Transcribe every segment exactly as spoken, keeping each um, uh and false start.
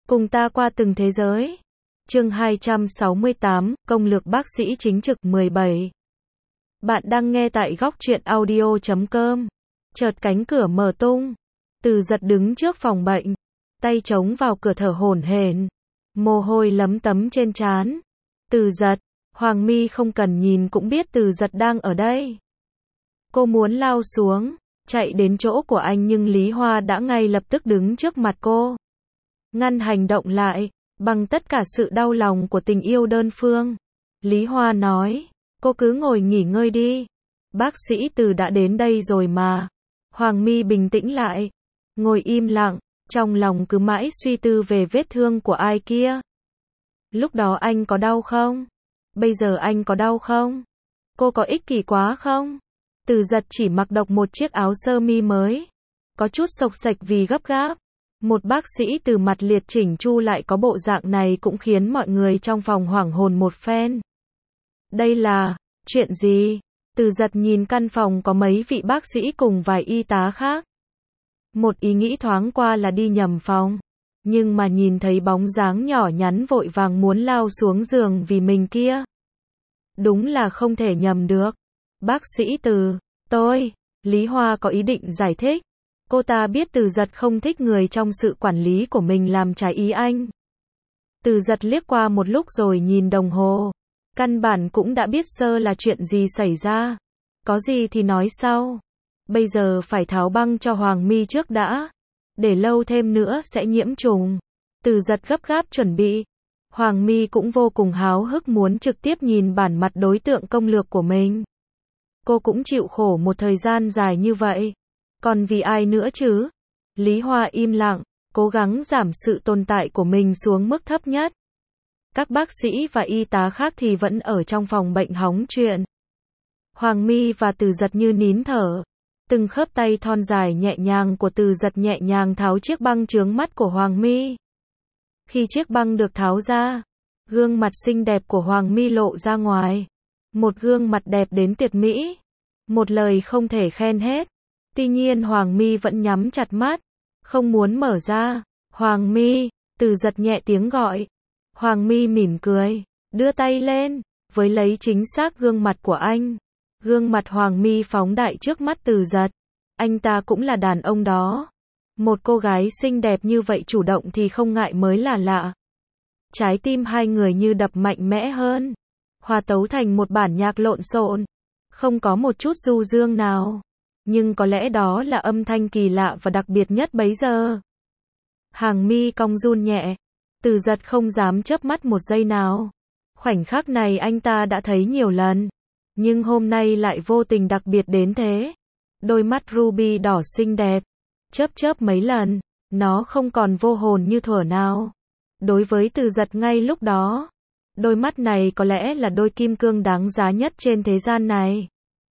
Cùng ta qua từng thế giới. Chương hai trăm sáu mươi tám, Công lược bác sĩ chính trực mười bảy. Bạn đang nghe tại góc truyện audio chấm com. Chợt cánh cửa mở tung. Từ Giật đứng trước phòng bệnh, tay chống vào cửa thở hổn hển, mồ hôi lấm tấm trên trán. Từ Giật, Hoàng My không cần nhìn cũng biết Từ Giật đang ở đây. Cô muốn lao xuống, chạy đến chỗ của anh nhưng Lý Hoa đã ngay lập tức đứng trước mặt cô, ngăn hành động lại, bằng tất cả sự đau lòng của tình yêu đơn phương. Lý Hoa nói, cô cứ ngồi nghỉ ngơi đi. Bác sĩ Từ đã đến đây rồi mà. Hoàng My bình tĩnh lại, ngồi im lặng, trong lòng cứ mãi suy tư về vết thương của ai kia. Lúc đó anh có đau không? Bây giờ anh có đau không? Cô có ích kỷ quá không? Từ Giật chỉ mặc độc một chiếc áo sơ mi mới, có chút xộc xệch vì gấp gáp. Một bác sĩ Từ mặt liệt chỉnh chu lại có bộ dạng này cũng khiến mọi người trong phòng hoảng hồn một phen. Đây là chuyện gì? Từ Giật nhìn căn phòng có mấy vị bác sĩ cùng vài y tá khác. Một ý nghĩ thoáng qua là đi nhầm phòng, nhưng mà nhìn thấy bóng dáng nhỏ nhắn vội vàng muốn lao xuống giường vì mình kia, đúng là không thể nhầm được. Bác sĩ Từ, tôi, Lý Hoa có ý định giải thích. Cô ta biết Từ Giật không thích người trong sự quản lý của mình làm trái ý anh. Từ Giật liếc qua một lúc rồi nhìn đồng hồ, căn bản cũng đã biết sơ là chuyện gì xảy ra. Có gì thì nói sau. Bây giờ phải tháo băng cho Hoàng My trước đã. Để lâu thêm nữa sẽ nhiễm trùng. Từ Giật gấp gáp chuẩn bị. Hoàng My cũng vô cùng háo hức muốn trực tiếp nhìn bản mặt đối tượng công lược của mình. Cô cũng chịu khổ một thời gian dài như vậy. Còn vì ai nữa chứ? Lý Hoa im lặng, cố gắng giảm sự tồn tại của mình xuống mức thấp nhất. Các bác sĩ và y tá khác thì vẫn ở trong phòng bệnh hóng chuyện. Hoàng My và Từ Giật như nín thở. Từng khớp tay thon dài nhẹ nhàng của Từ Giật nhẹ nhàng tháo chiếc băng chướng mắt của Hoàng My. Khi chiếc băng được tháo ra, gương mặt xinh đẹp của Hoàng My lộ ra ngoài. Một gương mặt đẹp đến tuyệt mỹ. Một lời không thể khen hết. Tuy nhiên Hoàng My vẫn nhắm chặt mắt, không muốn mở ra. Hoàng My, Từ Giật nhẹ tiếng gọi. Hoàng My mỉm cười, đưa tay lên, với lấy chính xác gương mặt của anh. Gương mặt Hoàng My phóng đại trước mắt Từ Giật. Anh ta cũng là đàn ông đó. Một cô gái xinh đẹp như vậy chủ động thì không ngại mới là lạ. Trái tim hai người như đập mạnh mẽ hơn, hòa tấu thành một bản nhạc lộn xộn, không có một chút du dương nào. Nhưng có lẽ đó là âm thanh kỳ lạ và đặc biệt nhất bấy giờ. Hàng mi cong run nhẹ. Từ Giật không dám chớp mắt một giây nào. Khoảnh khắc này anh ta đã thấy nhiều lần, nhưng hôm nay lại vô tình đặc biệt đến thế. Đôi mắt ruby đỏ xinh đẹp, chớp chớp mấy lần, nó không còn vô hồn như thuở nào. Đối với Từ Giật ngay lúc đó, đôi mắt này có lẽ là đôi kim cương đáng giá nhất trên thế gian này.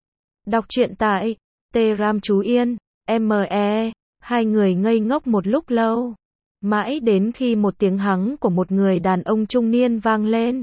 Đọc truyện tại Telegram chú Yên, em e. Hai người ngây ngốc một lúc lâu, mãi đến khi một tiếng hắng của một người đàn ông trung niên vang lên.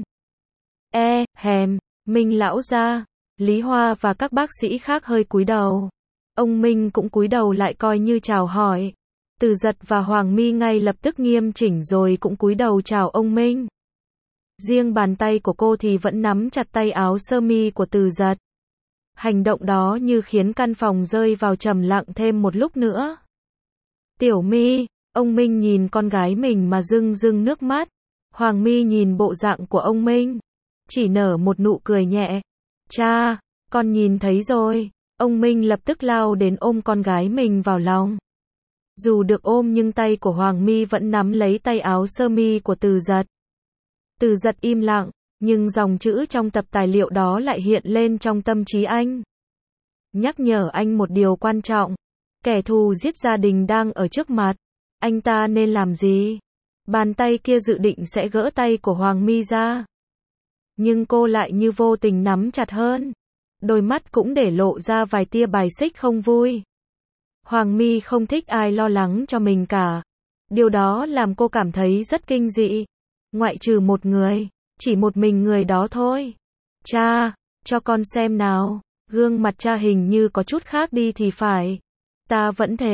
E, hèm, Minh lão gia. Lý Hoa và các bác sĩ khác hơi cúi đầu. Ông Minh cũng cúi đầu lại coi như chào hỏi. Từ Giật và Hoàng My ngay lập tức nghiêm chỉnh rồi cũng cúi đầu chào ông Minh. Riêng bàn tay của cô thì vẫn nắm chặt tay áo sơ mi của Từ Giật. Hành động đó như khiến căn phòng rơi vào trầm lặng thêm một lúc nữa. Tiểu My, ông Minh nhìn con gái mình mà rưng rưng nước mắt. Hoàng My nhìn bộ dạng của ông Minh, chỉ nở một nụ cười nhẹ. Cha, con nhìn thấy rồi. Ông Minh lập tức lao đến ôm con gái mình vào lòng. Dù được ôm nhưng tay của Hoàng My vẫn nắm lấy tay áo sơ mi của Từ Giật. Từ Giật im lặng, nhưng dòng chữ trong tập tài liệu đó lại hiện lên trong tâm trí anh. Nhắc nhở anh một điều quan trọng. Kẻ thù giết gia đình đang ở trước mặt. Anh ta nên làm gì? Bàn tay kia dự định sẽ gỡ tay của Hoàng My ra. Nhưng cô lại như vô tình nắm chặt hơn. Đôi mắt cũng để lộ ra vài tia bài xích không vui. Hoàng My không thích ai lo lắng cho mình cả. Điều đó làm cô cảm thấy rất kinh dị. Ngoại trừ một người, chỉ một mình người đó thôi. Cha, cho con xem nào. Gương mặt cha hình như có chút khác đi thì phải. Ta vẫn thế.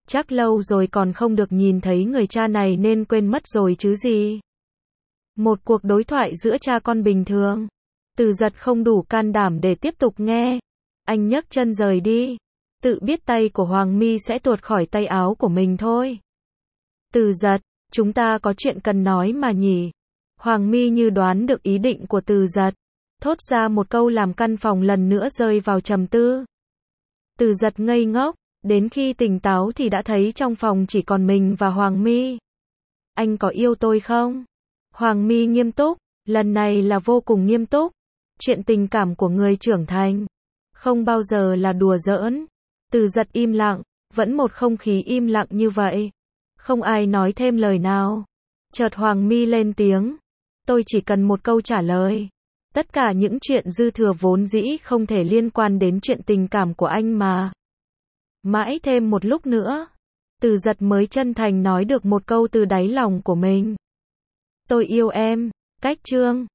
Chắc lâu rồi còn không được nhìn thấy người cha này nên quên mất rồi chứ gì. Một cuộc đối thoại giữa cha con bình thường. Từ Giật không đủ can đảm để tiếp tục nghe. Anh nhấc chân rời đi. Tự biết tay của Hoàng My sẽ tuột khỏi tay áo của mình thôi. Từ Giật, chúng ta có chuyện cần nói mà nhỉ. Hoàng My như đoán được ý định của Từ Giật. Thốt ra một câu làm căn phòng lần nữa rơi vào trầm tư. Từ Giật ngây ngốc. Đến khi tỉnh táo thì đã thấy trong phòng chỉ còn mình và Hoàng My. Anh có yêu tôi không? Hoàng My nghiêm túc. Lần này là vô cùng nghiêm túc. Chuyện tình cảm của người trưởng thành. Không bao giờ là đùa giỡn. Từ Giật im lặng. Vẫn một không khí im lặng như vậy. Không ai nói thêm lời nào. Chợt Hoàng My lên tiếng. Tôi chỉ cần một câu trả lời. Tất cả những chuyện dư thừa vốn dĩ không thể liên quan đến chuyện tình cảm của anh mà. Mãi thêm một lúc nữa. Từ Giật mới chân thành nói được một câu từ đáy lòng của mình. Tôi yêu em. Cách chương